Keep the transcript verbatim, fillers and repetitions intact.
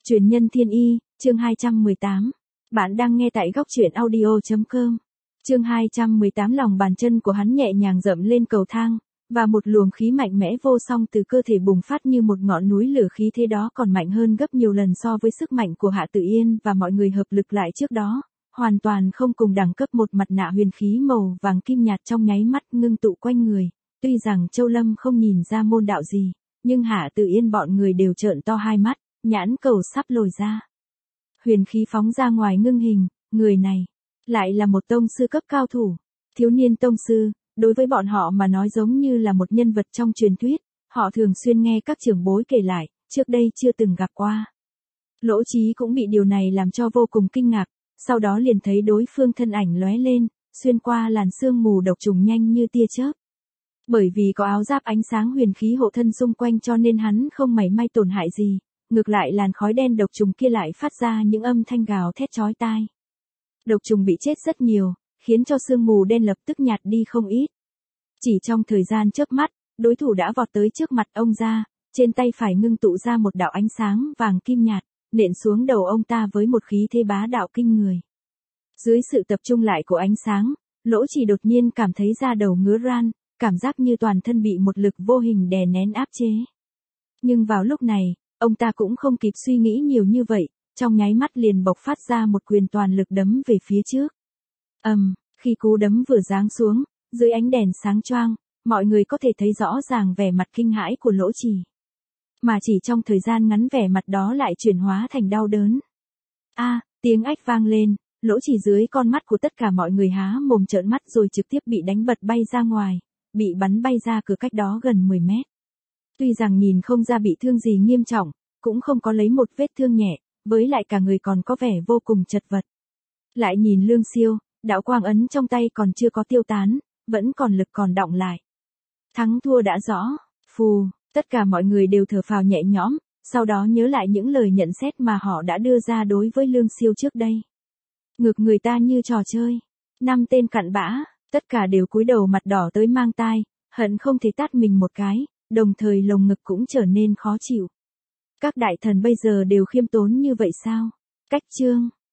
Truyền nhân thiên y, chương hai trăm mười tám. Bạn đang nghe tại góc truyện audio chấm com. Chương hai trăm mười tám lòng bàn chân của hắn nhẹ nhàng dậm lên cầu thang, và một luồng khí mạnh mẽ vô song từ cơ thể bùng phát như một ngọn núi lửa, khí thế đó còn mạnh hơn gấp nhiều lần so với sức mạnh của Hạ Tử Yên và mọi người hợp lực lại trước đó, hoàn toàn không cùng đẳng cấp. Một mặt nạ huyền khí màu vàng kim nhạt trong nháy mắt ngưng tụ quanh người, tuy rằng Châu Lâm không nhìn ra môn đạo gì, nhưng Hạ Tử Yên bọn người đều trợn to hai mắt, nhãn cầu sắp lồi ra. Huyền khí phóng ra ngoài ngưng hình, người này lại là một tông sư cấp cao thủ. Thiếu niên tông sư, đối với bọn họ mà nói giống như là một nhân vật trong truyền thuyết, họ thường xuyên nghe các trưởng bối kể lại, trước đây chưa từng gặp qua. Lỗ Chí cũng bị điều này làm cho vô cùng kinh ngạc, sau đó liền thấy đối phương thân ảnh lóe lên, xuyên qua làn sương mù độc trùng nhanh như tia chớp. Bởi vì có áo giáp ánh sáng huyền khí hộ thân xung quanh cho nên hắn không mảy may tổn hại gì, ngược lại làn khói đen độc trùng kia lại phát ra những âm thanh gào thét chói tai. Độc trùng bị chết rất nhiều, khiến cho sương mù đen lập tức nhạt đi không ít. Chỉ trong thời gian chớp mắt, đối thủ đã vọt tới trước mặt ông ra, trên tay phải ngưng tụ ra một đạo ánh sáng vàng kim nhạt, nện xuống đầu ông ta với một khí thế bá đạo kinh người. Dưới sự tập trung lại của ánh sáng, Lỗ Chỉ đột nhiên cảm thấy da đầu ngứa ran, cảm giác như toàn thân bị một lực vô hình đè nén áp chế. Nhưng vào lúc này, ông ta cũng không kịp suy nghĩ nhiều như vậy, trong nháy mắt liền bộc phát ra một quyền toàn lực đấm về phía trước. Ầm, um, khi cú đấm vừa giáng xuống, dưới ánh đèn sáng choang, mọi người có thể thấy rõ ràng vẻ mặt kinh hãi của Lỗ Chỉ. Mà chỉ trong thời gian ngắn vẻ mặt đó lại chuyển hóa thành đau đớn. A, à, tiếng ách vang lên, Lỗ Chỉ dưới con mắt của tất cả mọi người há mồm trợn mắt rồi trực tiếp bị đánh bật bay ra ngoài, bị bắn bay ra cửa cách đó gần mười mét. Tuy rằng nhìn không ra bị thương gì nghiêm trọng, cũng không có lấy một vết thương nhẹ, với lại cả người còn có vẻ vô cùng chật vật. Lại nhìn Lương Siêu, đạo quang ấn trong tay còn chưa có tiêu tán, vẫn còn lực còn đọng lại. Thắng thua đã rõ, phù, tất cả mọi người đều thở phào nhẹ nhõm, sau đó nhớ lại những lời nhận xét mà họ đã đưa ra đối với Lương Siêu trước đây. Ngược người ta như trò chơi, năm tên cặn bã, tất cả đều cúi đầu mặt đỏ tới mang tai, hận không thể tát mình một cái, đồng thời lồng ngực cũng trở nên khó chịu. Các đại thần bây giờ đều khiêm tốn như vậy sao? Cách chương